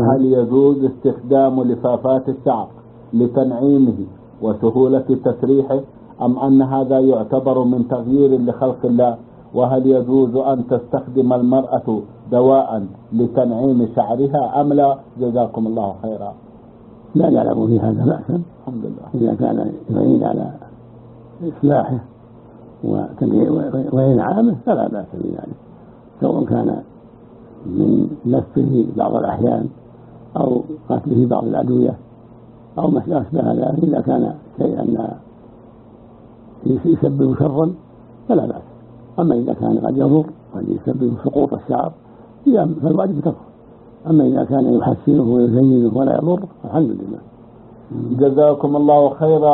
هل يجوز استخدام لفافات الشعر لتنعيمه وسهولة تسريحه، أم أن هذا يعتبر من تغيير لخلق الله؟ وهل يجوز أن تستخدم المرأة دواء لتنعيم شعرها أم لا؟ جزاكم الله خيرا. لا يعلم في هذا بأسا، الحمد لله، إذا كان يعين على إصلاحه وإنعامه فلا بأس بذلك، سواء كان من لفه بعض الأحيان أو قتله بعض الأدوية أو ما أشبه ذلك. إذا كان شيئا يسبب شرا فلا بأس، أما إذا كان قد يضر قد يسبب سقوط الشعر فالواجب تركه، أما إذا كان يحسنه ويزينه ولا يضر الحمد لله. جزاكم الله خيرا.